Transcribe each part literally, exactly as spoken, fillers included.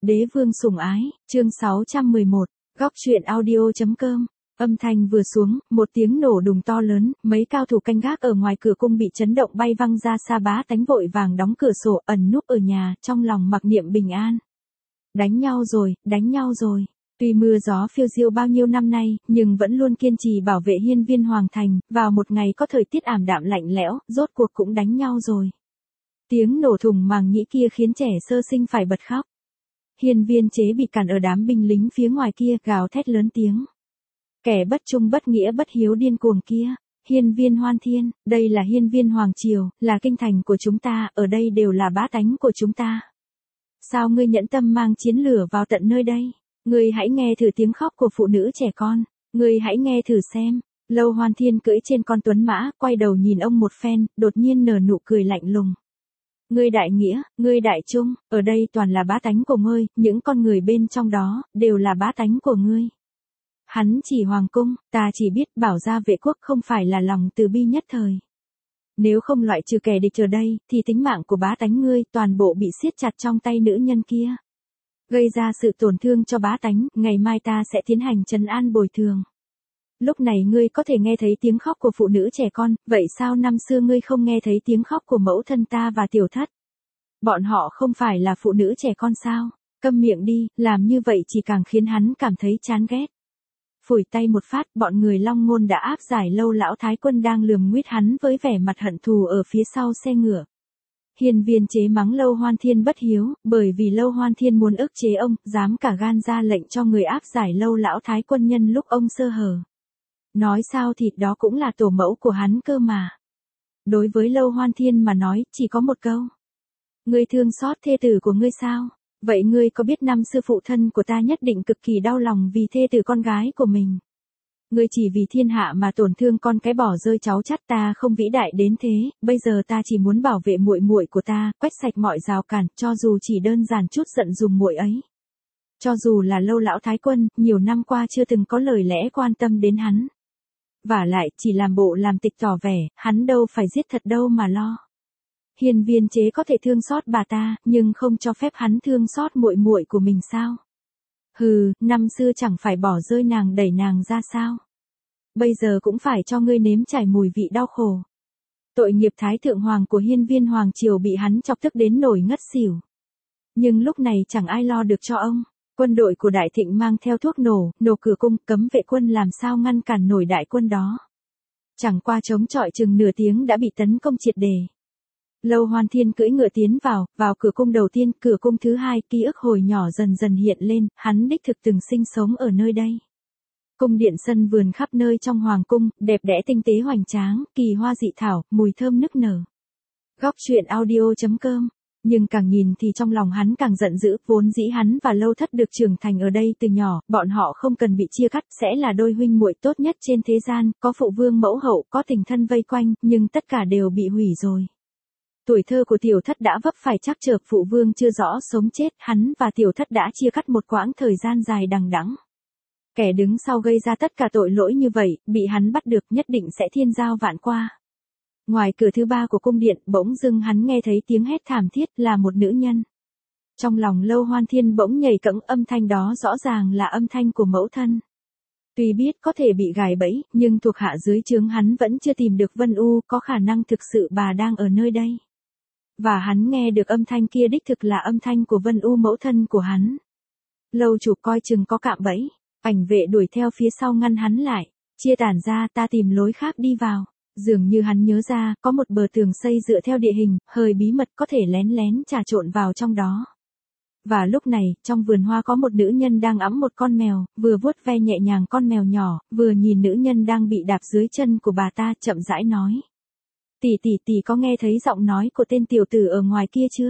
Đế vương sủng ái, chương sáu trăm mười một, góc truyện audio.com. Âm thanh vừa xuống, một tiếng nổ đùng to lớn, mấy cao thủ canh gác ở ngoài cửa cung bị chấn động bay văng ra xa, bá tánh vội vàng đóng cửa sổ, ẩn núp ở nhà, trong lòng mặc niệm bình an. Đánh nhau rồi, đánh nhau rồi. Tuy mưa gió phiêu diêu bao nhiêu năm nay, nhưng vẫn luôn kiên trì bảo vệ hiên viên hoàng thành, vào một ngày có thời tiết ảm đạm lạnh lẽo, rốt cuộc cũng đánh nhau rồi. Tiếng nổ thùng màng nhĩ kia khiến trẻ sơ sinh phải bật khóc. Hiên viên chế bị cản ở đám binh lính phía ngoài kia, gào thét lớn tiếng. Kẻ bất trung bất nghĩa bất hiếu điên cuồng kia, hiên viên hoan thiên, đây là hiên viên hoàng triều, là kinh thành của chúng ta, ở đây đều là bá tánh của chúng ta. Sao ngươi nhẫn tâm mang chiến lửa vào tận nơi đây? Ngươi hãy nghe thử tiếng khóc của phụ nữ trẻ con, ngươi hãy nghe thử xem. Lâu Hoan Thiên cưỡi trên con tuấn mã, quay đầu nhìn ông một phen, đột nhiên nở nụ cười lạnh lùng. Ngươi đại nghĩa, ngươi đại trung, ở đây toàn là bá tánh của ngươi, những con người bên trong đó, đều là bá tánh của ngươi. Hắn chỉ hoàng cung, ta chỉ biết bảo gia vệ quốc không phải là lòng từ bi nhất thời. Nếu không loại trừ kẻ địch ở đây, thì tính mạng của bá tánh ngươi toàn bộ bị siết chặt trong tay nữ nhân kia. Gây ra sự tổn thương cho bá tánh, ngày mai ta sẽ tiến hành trấn an bồi thường. Lúc này ngươi có thể nghe thấy tiếng khóc của phụ nữ trẻ con, vậy sao năm xưa ngươi không nghe thấy tiếng khóc của mẫu thân ta và tiểu thất? Bọn họ không phải là phụ nữ trẻ con sao? Câm miệng đi, làm như vậy chỉ càng khiến hắn cảm thấy chán ghét. Phủi tay một phát, bọn người Long Ngôn đã áp giải Lâu lão thái quân đang lườm nguýt hắn với vẻ mặt hận thù ở phía sau xe ngựa. Hiên viên chế mắng Lâu Hoan Thiên bất hiếu, bởi vì Lâu Hoan Thiên muốn ức chế ông, dám cả gan ra lệnh cho người áp giải Lâu lão thái quân nhân lúc ông sơ hở. Nói sao thịt đó cũng là tổ mẫu của hắn cơ mà. Đối với Lâu Hoan Thiên mà nói, chỉ có một câu. Ngươi thương xót thê tử của ngươi sao? Vậy ngươi có biết năm xưa phụ thân của ta nhất định cực kỳ đau lòng vì thê tử con gái của mình. Ngươi chỉ vì thiên hạ mà tổn thương con cái bỏ rơi cháu chắt, ta không vĩ đại đến thế, bây giờ ta chỉ muốn bảo vệ muội muội của ta, quét sạch mọi rào cản, cho dù chỉ đơn giản chút giận dùng muội ấy. Cho dù là Lâu lão thái quân, nhiều năm qua chưa từng có lời lẽ quan tâm đến hắn. Vả lại, chỉ làm bộ làm tịch tỏ vẻ, hắn đâu phải giết thật đâu mà lo. Hiên viên chế có thể thương xót bà ta, nhưng không cho phép hắn thương xót muội muội của mình sao? Hừ, năm xưa chẳng phải bỏ rơi nàng đẩy nàng ra sao? Bây giờ cũng phải cho ngươi nếm trải mùi vị đau khổ. Tội nghiệp thái thượng hoàng của hiên viên hoàng triều bị hắn chọc tức đến nổi ngất xỉu. Nhưng lúc này chẳng ai lo được cho ông. Quân đội của Đại Thịnh mang theo thuốc nổ, nổ cửa cung, cấm vệ quân làm sao ngăn cản nổi đại quân đó. Chẳng qua chống chọi chừng nửa tiếng đã bị tấn công triệt đề. Lâu Hoan Thiên cưỡi ngựa tiến vào, vào cửa cung đầu tiên, cửa cung thứ hai, ký ức hồi nhỏ dần dần hiện lên, hắn đích thực từng sinh sống ở nơi đây. Cung điện sân vườn khắp nơi trong hoàng cung, đẹp đẽ tinh tế hoành tráng, kỳ hoa dị thảo, mùi thơm nức nở. Góc truyện audio.com. Nhưng càng nhìn thì trong lòng hắn càng giận dữ, vốn dĩ hắn và Lâu Thất được trưởng thành ở đây từ nhỏ, bọn họ không cần bị chia cắt, sẽ là đôi huynh muội tốt nhất trên thế gian, có phụ vương mẫu hậu, có tình thân vây quanh, nhưng tất cả đều bị hủy rồi. Tuổi thơ của tiểu thất đã vấp phải trắc trở, phụ vương chưa rõ sống chết, hắn và tiểu thất đã chia cắt một quãng thời gian dài đằng đẵng. Kẻ đứng sau gây ra tất cả tội lỗi như vậy, bị hắn bắt được nhất định sẽ thiên giao vạn qua. Ngoài cửa thứ ba của cung điện, bỗng dưng hắn nghe thấy tiếng hét thảm thiết, là một nữ nhân. Trong lòng Lâu Hoan Thiên bỗng nhảy cẫng, âm thanh đó rõ ràng là âm thanh của mẫu thân. Tuy biết có thể bị gài bẫy, nhưng thuộc hạ dưới trướng hắn vẫn chưa tìm được Vân U, có khả năng thực sự bà đang ở nơi đây. Và hắn nghe được âm thanh kia đích thực là âm thanh của Vân U, mẫu thân của hắn. Lâu chủ coi chừng có cạm bẫy, ảnh vệ đuổi theo phía sau ngăn hắn lại, chia tản ra, ta tìm lối khác đi vào. Dường như hắn nhớ ra, có một bờ tường xây dựa theo địa hình, hơi bí mật có thể lén lén trà trộn vào trong đó. Và lúc này, trong vườn hoa có một nữ nhân đang ẵm một con mèo, vừa vuốt ve nhẹ nhàng con mèo nhỏ, vừa nhìn nữ nhân đang bị đạp dưới chân của bà ta, chậm rãi nói. Tỷ tỷ tỷ có nghe thấy giọng nói của tên tiểu tử ở ngoài kia chưa?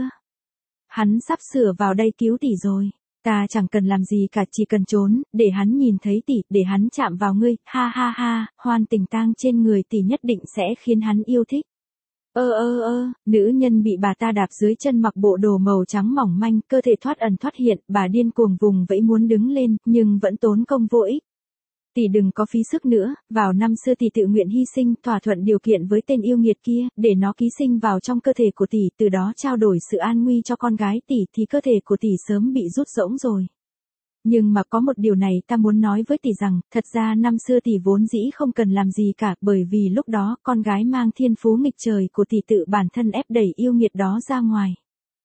Hắn sắp sửa vào đây cứu tỷ rồi. Ta chẳng cần làm gì cả, chỉ cần trốn, để hắn nhìn thấy tỷ, để hắn chạm vào ngươi, ha ha ha, hoan tình tang trên người tỷ nhất định sẽ khiến hắn yêu thích. Ơ ơ ơ, nữ nhân bị bà ta đạp dưới chân mặc bộ đồ màu trắng mỏng manh, cơ thể thoát ẩn thoát hiện, bà điên cuồng vùng vẫy muốn đứng lên, nhưng vẫn tốn công vô ích. Tỷ đừng có phí sức nữa, vào năm xưa tỷ tự nguyện hy sinh thỏa thuận điều kiện với tên yêu nghiệt kia, để nó ký sinh vào trong cơ thể của tỷ, từ đó trao đổi sự an nguy cho con gái tỷ thì cơ thể của tỷ sớm bị rút rỗng rồi. Nhưng mà có một điều này ta muốn nói với tỷ rằng, thật ra năm xưa tỷ vốn dĩ không cần làm gì cả, bởi vì lúc đó con gái mang thiên phú nghịch trời của tỷ tự bản thân ép đẩy yêu nghiệt đó ra ngoài.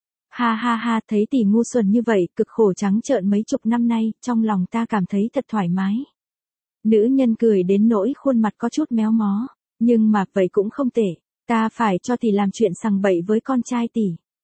Ha ha ha, thấy tỷ ngu xuẩn như vậy, cực khổ trắng trợn mấy chục năm nay, trong lòng ta cảm thấy thật thoải mái. Nữ nhân cười đến nỗi khuôn mặt có chút méo mó, nhưng mà vậy cũng không tệ, ta phải cho tỷ làm chuyện sằng bậy với con trai tỷ.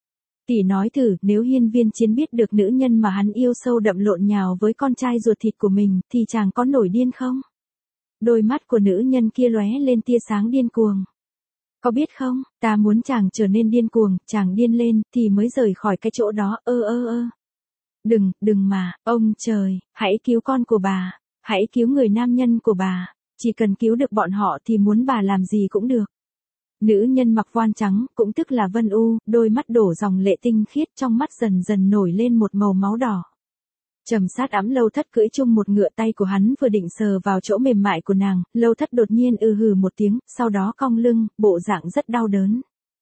Tỷ nói thử, nếu Hiên Viên Chiến biết được nữ nhân mà hắn yêu sâu đậm lộn nhào với con trai ruột thịt của mình, thì chàng có nổi điên không? Đôi mắt của nữ nhân kia lóe lên tia sáng điên cuồng. Có biết không, ta muốn chàng trở nên điên cuồng, chàng điên lên, thì mới rời khỏi cái chỗ đó, ơ ơ ơ. Đừng, đừng mà, ông trời, hãy cứu con của bà, hãy cứu người nam nhân của bà, chỉ cần cứu được bọn họ thì muốn bà làm gì cũng được. Nữ nhân mặc voan trắng, cũng tức là Vân U, đôi mắt đổ dòng lệ tinh khiết, trong mắt dần dần nổi lên một màu máu đỏ. Trầm Sát ẵm Lâu Thất cưỡi chung một ngựa, tay của hắn vừa định sờ vào chỗ mềm mại của nàng, Lâu Thất đột nhiên ư hừ một tiếng, sau đó cong lưng, bộ dạng rất đau đớn.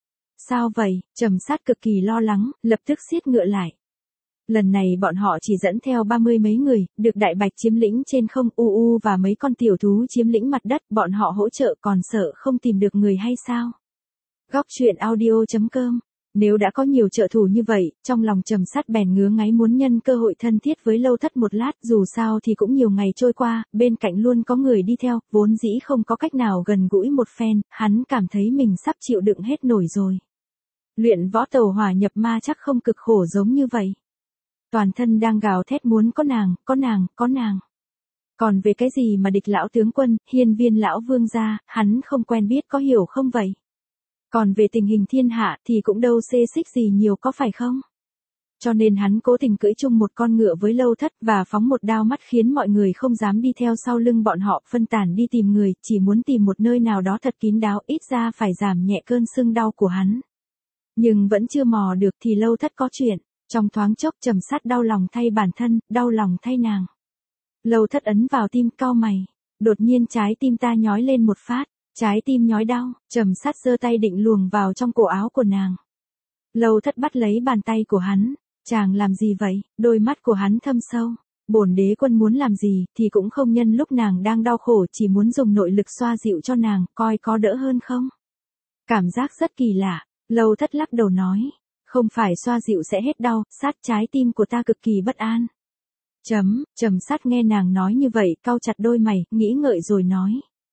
Sao vậy? Trầm Sát cực kỳ lo lắng, lập tức siết ngựa lại. Lần này bọn họ chỉ dẫn theo ba mươi mấy người, được Đại Bạch chiếm lĩnh trên không, U U và mấy con tiểu thú chiếm lĩnh mặt đất, bọn họ hỗ trợ còn sợ không tìm được người hay sao? Góc truyện audio chấm com. Nếu đã có nhiều trợ thủ như vậy, trong lòng Trầm Sát bèn ngứa ngáy muốn nhân cơ hội thân thiết với Lâu Thất một lát, dù sao thì cũng nhiều ngày trôi qua, bên cạnh luôn có người đi theo, vốn dĩ không có cách nào gần gũi một phen, hắn cảm thấy mình sắp chịu đựng hết nổi rồi. Luyện võ tàu hỏa nhập ma chắc không cực khổ giống như vậy. Toàn thân đang gào thét muốn có nàng, có nàng, có nàng. Còn về cái gì mà địch lão tướng quân, Hiên Viên lão vương gia, hắn không quen biết có hiểu không vậy? Còn về tình hình thiên hạ thì cũng đâu xê xích gì nhiều có phải không? Cho nên hắn cố tình cưỡi chung một con ngựa với Lâu Thất và phóng một đao mắt khiến mọi người không dám đi theo sau lưng bọn họ, phân tán đi tìm người, chỉ muốn tìm một nơi nào đó thật kín đáo, ít ra phải giảm nhẹ cơn sưng đau của hắn. Nhưng vẫn chưa mò được thì Lâu Thất có chuyện, trong thoáng chốc Trầm Sát đau lòng thay bản thân, đau lòng thay nàng. Lâu Thất ấn vào tim, cau mày, đột nhiên trái tim ta nhói lên một phát. Trái tim nhói đau, Trầm Sát giơ tay định luồn vào trong cổ áo của nàng. Lâu Thất bắt lấy bàn tay của hắn, chàng làm gì vậy? Đôi mắt của hắn thâm sâu. Bổn đế quân muốn làm gì thì cũng không nhân lúc nàng đang đau khổ, chỉ muốn dùng nội lực xoa dịu cho nàng, coi có đỡ hơn không? Cảm giác rất kỳ lạ, Lâu Thất lắc đầu nói, không phải xoa dịu sẽ hết đau, sát trái tim của ta cực kỳ bất an. Chấm, Trầm Sát nghe nàng nói như vậy, cau chặt đôi mày, nghĩ ngợi rồi nói.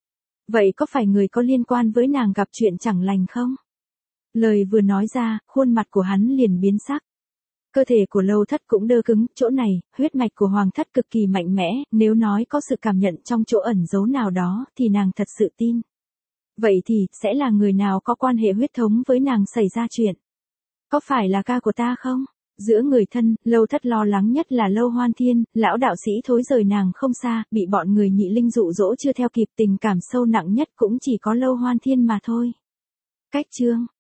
Vậy có phải người có liên quan với nàng gặp chuyện chẳng lành không? Lời vừa nói ra, khuôn mặt của hắn liền biến sắc. Cơ thể của Lâu Thất cũng đơ cứng, chỗ này, huyết mạch của Hoàng thất cực kỳ mạnh mẽ, nếu nói có sự cảm nhận trong chỗ ẩn giấu nào đó thì nàng thật sự tin. Vậy thì, sẽ là người nào có quan hệ huyết thống với nàng xảy ra chuyện? Có phải là ca của ta không? Giữa người thân, Lâu Thất lo lắng nhất là Lâu Hoan Thiên, lão đạo sĩ thối rời nàng không xa, bị bọn người nhị linh dụ dỗ chưa theo kịp, tình cảm sâu nặng nhất cũng chỉ có Lâu Hoan Thiên mà thôi. Cách chương